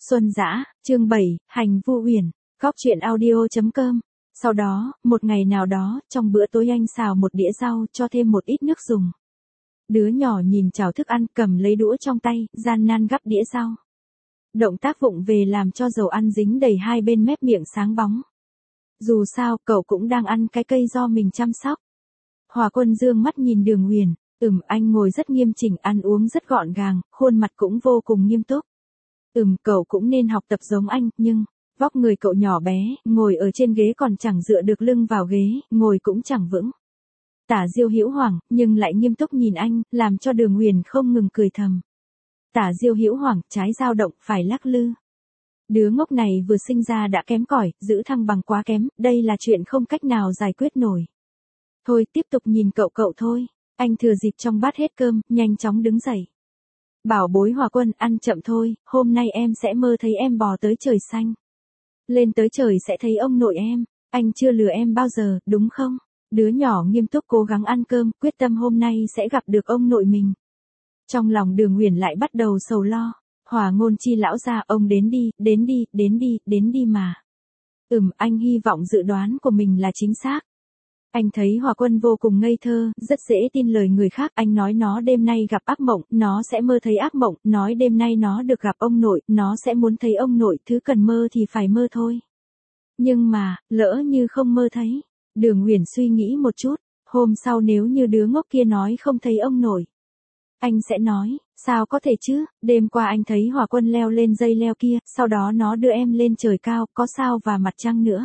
Xuân Dã, chương 7, Hành Vu Uyển, Góc truyện audio.com. Sau đó, một ngày nào đó, trong bữa tối anh xào một đĩa rau cho thêm một ít nước dùng. Đứa nhỏ nhìn chảo thức ăn, cầm lấy đũa trong tay, gian nan gắp đĩa rau. Động tác vụng về làm cho dầu ăn dính đầy hai bên mép miệng sáng bóng. Dù sao, cậu cũng đang ăn cái cây do mình chăm sóc. Hòa Quân dương mắt nhìn Đường Uyển, anh ngồi rất nghiêm chỉnh, ăn uống rất gọn gàng, khuôn mặt cũng vô cùng nghiêm túc. Cậu cũng nên học tập giống anh, nhưng vóc người cậu nhỏ bé, ngồi ở trên ghế còn chẳng dựa được lưng vào ghế, ngồi cũng chẳng vững. Tả Diêu Hữu Hoảng, nhưng lại nghiêm túc nhìn anh, làm cho Đường Uyển không ngừng cười thầm. Tả Diêu Hữu Hoảng, trái dao động, phải lắc lư. Đứa ngốc này vừa sinh ra đã kém cỏi, giữ thăng bằng quá kém, đây là chuyện không cách nào giải quyết nổi. Thôi, tiếp tục nhìn cậu thôi. Anh thừa dịp trong bát hết cơm, nhanh chóng đứng dậy. Bảo bối Hòa Quân, ăn chậm thôi, hôm nay em sẽ mơ thấy em bò tới trời xanh. Lên tới trời sẽ thấy ông nội em, anh chưa lừa em bao giờ, đúng không? Đứa nhỏ nghiêm túc cố gắng ăn cơm, quyết tâm hôm nay sẽ gặp được ông nội mình. Trong lòng Đường Uyển lại bắt đầu sầu lo. Hòa Ngôn Chi lão gia, ông đến đi mà. Anh hy vọng dự đoán của mình là chính xác. Anh thấy Hòa Quân vô cùng ngây thơ, rất dễ tin lời người khác. Anh nói nó đêm nay gặp ác mộng, nó sẽ mơ thấy ác mộng, nói đêm nay nó được gặp ông nội, nó sẽ muốn thấy ông nội, thứ cần mơ thì phải mơ thôi. Nhưng mà, lỡ như không mơ thấy. Đường Uyển suy nghĩ một chút, hôm sau nếu như đứa ngốc kia nói không thấy ông nội, anh sẽ nói, sao có thể chứ, đêm qua anh thấy Hòa Quân leo lên dây leo kia, sau đó nó đưa em lên trời cao, có sao và mặt trăng nữa.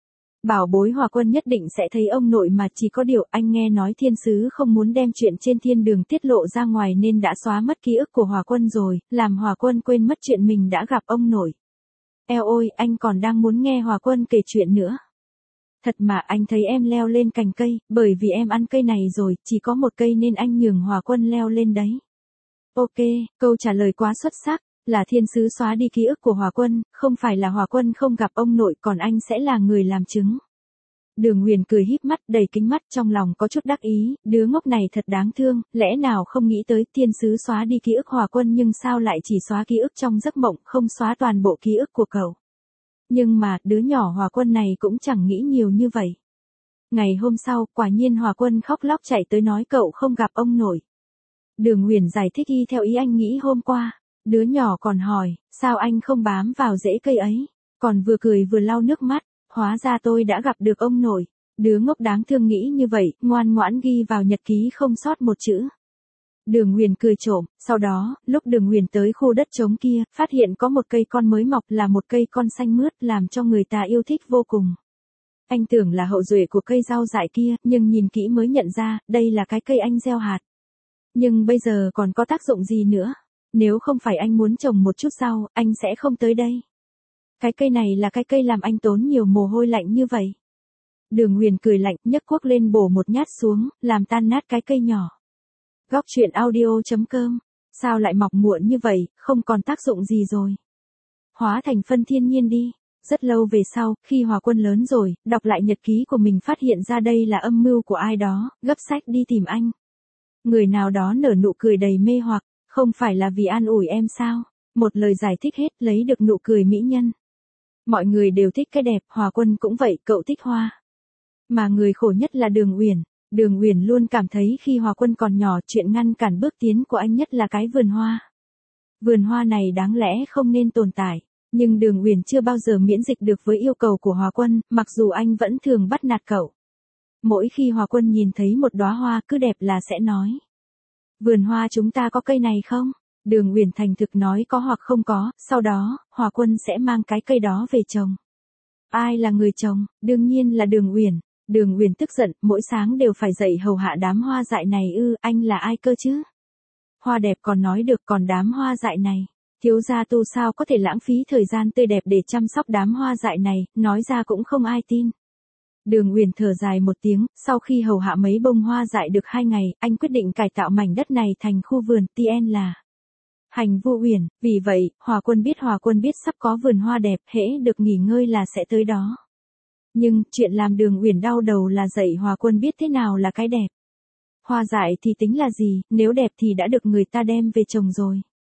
Bảo bối Hòa Quân nhất định sẽ thấy ông nội mà, chỉ có điều anh nghe nói thiên sứ không muốn đem chuyện trên thiên đường tiết lộ ra ngoài nên đã xóa mất ký ức của Hòa Quân rồi, làm Hòa Quân quên mất chuyện mình đã gặp ông nội. Eo ôi, anh còn đang muốn nghe Hòa Quân kể chuyện nữa. Thật mà, anh thấy em leo lên cành cây, bởi vì em ăn cây này rồi, chỉ có một cây nên anh nhường Hòa Quân leo lên đấy. Ok, câu trả lời quá xuất sắc, là thiên sứ xóa đi ký ức của Hòa Quân, không phải là Hòa Quân không gặp ông nội, còn anh sẽ là người làm chứng. Đường Uyển cười híp mắt, đầy kính mắt, trong lòng có chút đắc ý, đứa ngốc này thật đáng thương, lẽ nào không nghĩ tới thiên sứ xóa đi ký ức Hòa Quân nhưng sao lại chỉ xóa ký ức trong giấc mộng, không xóa toàn bộ ký ức của cậu. Nhưng mà, đứa nhỏ Hòa Quân này cũng chẳng nghĩ nhiều như vậy. Ngày hôm sau, quả nhiên Hòa Quân khóc lóc chạy tới nói cậu không gặp ông nội. Đường Uyển giải thích y theo ý anh nghĩ hôm qua. Đứa nhỏ còn hỏi, sao anh không bám vào rễ cây ấy? Còn vừa cười vừa lau nước mắt, hóa ra tôi đã gặp được ông nội. Đứa ngốc đáng thương nghĩ như vậy, ngoan ngoãn ghi vào nhật ký không sót một chữ. Đường Uyển cười trộm, sau đó, lúc Đường Uyển tới khu đất trống kia, phát hiện có một cây con mới mọc, là một cây con xanh mướt, làm cho người ta yêu thích vô cùng. Anh tưởng là hậu duệ của cây rau dại kia, nhưng nhìn kỹ mới nhận ra, đây là cái cây anh gieo hạt. Nhưng bây giờ còn có tác dụng gì nữa? Nếu không phải anh muốn trồng một chút rau, anh sẽ không tới đây. Cái cây này là cái cây làm anh tốn nhiều mồ hôi lạnh như vậy. Đường Uyển cười lạnh, nhấc cuốc lên bổ một nhát xuống, làm tan nát cái cây nhỏ. Góc truyện audio.com. Sao lại mọc muộn như vậy, không còn tác dụng gì rồi. Hóa thành phân thiên nhiên đi. Rất lâu về sau, khi Hòa Quân lớn rồi, đọc lại nhật ký của mình phát hiện ra đây là âm mưu của ai đó, gấp sách đi tìm anh. Người nào đó nở nụ cười đầy mê hoặc, không phải là vì an ủi em sao? Một lời giải thích hết, lấy được nụ cười mỹ nhân. Mọi người đều thích cái đẹp, Hòa Quân cũng vậy, cậu thích hoa. Mà người khổ nhất là Đường Uyển. Đường Uyển luôn cảm thấy khi Hòa Quân còn nhỏ, chuyện ngăn cản bước tiến của anh nhất là cái vườn hoa. Vườn hoa này đáng lẽ không nên tồn tại, nhưng Đường Uyển chưa bao giờ miễn dịch được với yêu cầu của Hòa Quân, mặc dù anh vẫn thường bắt nạt cậu. Mỗi khi Hòa Quân nhìn thấy một đóa hoa cứ đẹp là sẽ nói. Vườn hoa chúng ta có cây này không? Đường Uyển thành thực nói có hoặc không có, sau đó, Hòa Quân sẽ mang cái cây đó về trồng. Ai là người trồng? Đương nhiên là Đường Uyển. Đường Uyển tức giận, mỗi sáng đều phải dậy hầu hạ đám hoa dại này anh là ai cơ chứ? Hoa đẹp còn nói được, còn đám hoa dại này. Thiếu gia tu sao có thể lãng phí thời gian tươi đẹp để chăm sóc đám hoa dại này, nói ra cũng không ai tin. Đường Uyển thở dài một tiếng, sau khi hầu hạ mấy bông hoa dại được 2 ngày, anh quyết định cải tạo mảnh đất này thành khu vườn, TN là Hành Vu Uyển, vì vậy, Hòa Quân biết sắp có vườn hoa đẹp, hễ được nghỉ ngơi là sẽ tới đó. Nhưng, chuyện làm Đường Uyển đau đầu là dạy Hòa Quân biết thế nào là cái đẹp. Hoa dại thì tính là gì, nếu đẹp thì đã được người ta đem về trồng rồi.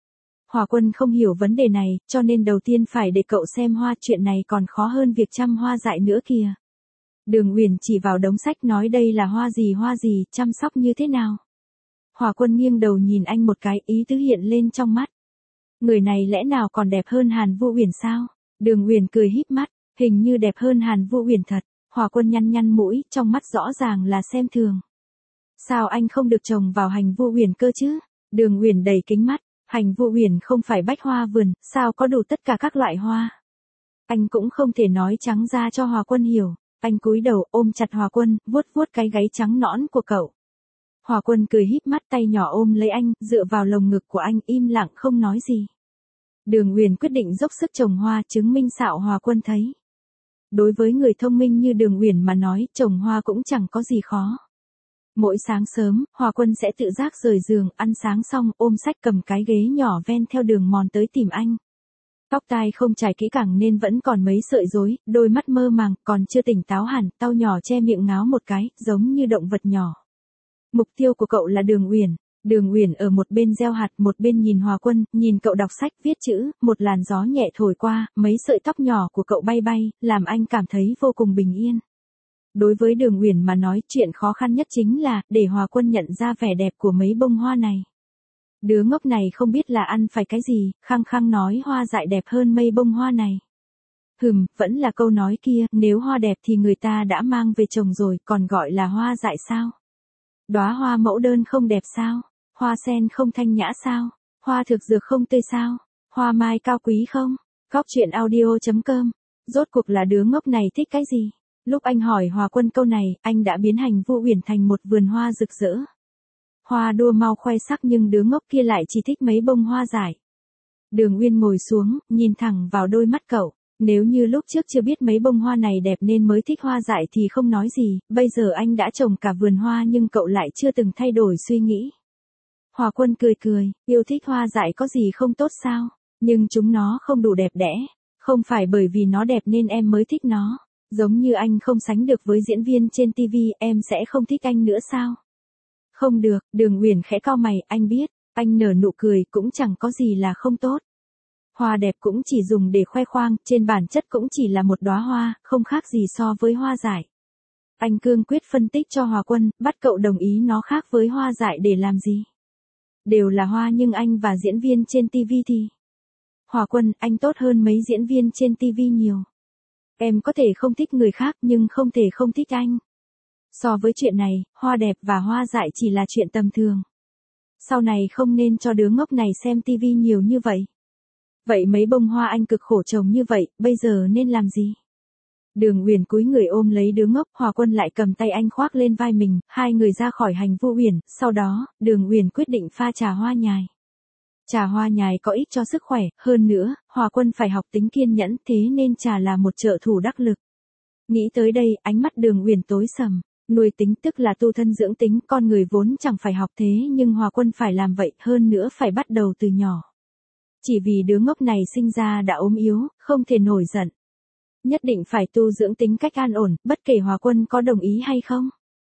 Hòa Quân không hiểu vấn đề này, cho nên đầu tiên phải để cậu xem hoa, chuyện này còn khó hơn việc chăm hoa dại nữa kìa. Đường Uyển chỉ vào đống sách nói đây là hoa gì, chăm sóc như thế nào. Hòa Quân nghiêng đầu nhìn anh một cái, ý tứ hiện lên trong mắt. Người này lẽ nào còn đẹp hơn Hàn Vu Uyển sao? Đường Uyển cười híp mắt, hình như đẹp hơn Hàn Vu Uyển thật. Hòa Quân nhăn mũi, trong mắt rõ ràng là xem thường. Sao anh không được trồng vào Hành Vu Uyển cơ chứ? Đường Uyển đầy kính mắt, Hành Vu Uyển không phải bách hoa vườn, sao có đủ tất cả các loại hoa? Anh cũng không thể nói trắng ra cho Hòa Quân hiểu. Anh cúi đầu ôm chặt Hòa Quân, vuốt cái gáy trắng nõn của cậu. Hòa Quân cười híp mắt, tay nhỏ ôm lấy anh, dựa vào lồng ngực của anh, im lặng không nói gì. Đường Uyển quyết định dốc sức trồng hoa, chứng minh xạo Hòa Quân thấy. Đối với người thông minh như Đường Uyển mà nói, trồng hoa cũng chẳng có gì khó. Mỗi sáng sớm, Hòa Quân sẽ tự giác rời giường, ăn sáng xong, ôm sách cầm cái ghế nhỏ ven theo đường mòn tới tìm anh. Tóc tai không chải kỹ càng nên vẫn còn mấy sợi rối, đôi mắt mơ màng, còn chưa tỉnh táo hẳn, tao nhỏ che miệng ngáo một cái, giống như động vật nhỏ. Mục tiêu của cậu là Đường Uyển. Đường Uyển ở một bên gieo hạt, một bên nhìn Hòa Quân, nhìn cậu đọc sách, viết chữ, một làn gió nhẹ thổi qua, mấy sợi tóc nhỏ của cậu bay, làm anh cảm thấy vô cùng bình yên. Đối với Đường Uyển mà nói, chuyện khó khăn nhất chính là, để Hòa Quân nhận ra vẻ đẹp của mấy bông hoa này. Đứa ngốc này không biết là ăn phải cái gì, khăng khăng nói hoa dại đẹp hơn mấy bông hoa này. Vẫn là câu nói kia, nếu hoa đẹp thì người ta đã mang về trồng rồi, còn gọi là hoa dại sao? Đóa hoa mẫu đơn không đẹp sao? Hoa sen không thanh nhã sao? Hoa thực dược không tươi sao? Hoa mai cao quý không? Góc truyện audio.com. Rốt cuộc là đứa ngốc này thích cái gì? Lúc anh hỏi Hòa Quân câu này, anh đã biến Hành Vu Uyển thành một vườn hoa rực rỡ. Hoa đua mau khoe sắc nhưng đứa ngốc kia lại chỉ thích mấy bông hoa dại. Đường Uyên ngồi xuống, nhìn thẳng vào đôi mắt cậu. Nếu như lúc trước chưa biết mấy bông hoa này đẹp nên mới thích hoa dại thì không nói gì, bây giờ anh đã trồng cả vườn hoa nhưng cậu lại chưa từng thay đổi suy nghĩ. Hòa Quân cười, yêu thích hoa dại có gì không tốt sao, nhưng chúng nó không đủ đẹp đẽ, không phải bởi vì nó đẹp nên em mới thích nó, giống như anh không sánh được với diễn viên trên TV, em sẽ không thích anh nữa sao? Không được, Đường Uyển khẽ cau mày, anh biết, anh nở nụ cười, cũng chẳng có gì là không tốt. Hoa đẹp cũng chỉ dùng để khoe khoang, trên bản chất cũng chỉ là một đóa hoa, không khác gì so với hoa dại. Anh cương quyết phân tích cho Hòa Quân, bắt cậu đồng ý nó khác với hoa dại để làm gì. Đều là hoa nhưng anh và diễn viên trên TV thì... Hòa Quân, anh tốt hơn mấy diễn viên trên TV nhiều. Em có thể không thích người khác nhưng không thể không thích anh. So với chuyện này, hoa đẹp và hoa dại chỉ là chuyện tầm thường. Sau này không nên cho đứa ngốc này xem TV nhiều như vậy. Vậy mấy bông hoa anh cực khổ trồng như vậy, bây giờ nên làm gì? Đường Uyển cúi người ôm lấy đứa ngốc, Hòa Quân lại cầm tay anh khoác lên vai mình, hai người ra khỏi Hành Vu Uyển, sau đó, Đường Uyển quyết định pha trà hoa nhài. Trà hoa nhài có ích cho sức khỏe, hơn nữa, Hòa Quân phải học tính kiên nhẫn, thế nên trà là một trợ thủ đắc lực. Nghĩ tới đây, ánh mắt Đường Uyển tối sầm. Nuôi tính tức là tu thân dưỡng tính, con người vốn chẳng phải học thế nhưng Hòa Quân phải làm vậy, hơn nữa phải bắt đầu từ nhỏ. Chỉ vì đứa ngốc này sinh ra đã ốm yếu, không thể nổi giận. Nhất định phải tu dưỡng tính cách an ổn, bất kể Hòa Quân có đồng ý hay không.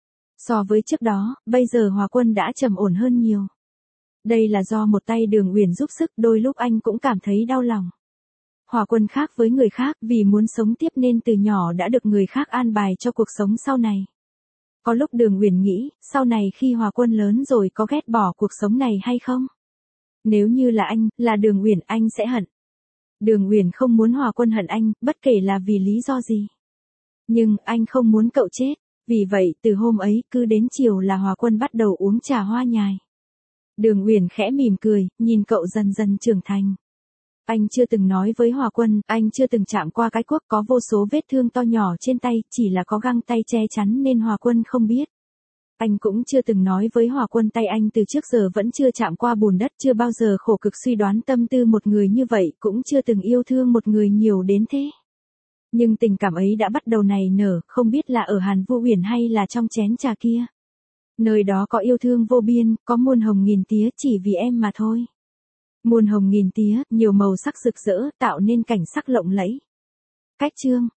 So với trước đó, bây giờ Hòa Quân đã trầm ổn hơn nhiều. Đây là do một tay Đường Uyển giúp sức, đôi lúc anh cũng cảm thấy đau lòng. Hòa Quân khác với người khác, vì muốn sống tiếp nên từ nhỏ đã được người khác an bài cho cuộc sống sau này. Có lúc Đường Uyển nghĩ, sau này khi Hòa Quân lớn rồi có ghét bỏ cuộc sống này hay không? Nếu như là anh, là Đường Uyển, anh sẽ hận. Đường Uyển không muốn Hòa Quân hận anh, bất kể là vì lý do gì. Nhưng, anh không muốn cậu chết. Vì vậy, từ hôm ấy, cứ đến chiều là Hòa Quân bắt đầu uống trà hoa nhài. Đường Uyển khẽ mỉm cười, nhìn cậu dần dần trưởng thành. Anh chưa từng nói với Hòa Quân, anh chưa từng chạm qua cái cuốc, có vô số vết thương to nhỏ trên tay, chỉ là có găng tay che chắn nên Hòa Quân không biết. Anh cũng chưa từng nói với Hòa Quân tay anh từ trước giờ vẫn chưa chạm qua bùn đất, chưa bao giờ khổ cực suy đoán tâm tư một người như vậy, cũng chưa từng yêu thương một người nhiều đến thế. Nhưng tình cảm ấy đã bắt đầu nảy nở, không biết là ở Hàn Vu Uyển hay là trong chén trà kia. Nơi đó có yêu thương vô biên, có muôn hồng nghìn tía chỉ vì em mà thôi. Muôn hồng nghìn tía, nhiều màu sắc rực rỡ, tạo nên cảnh sắc lộng lẫy. Cách chương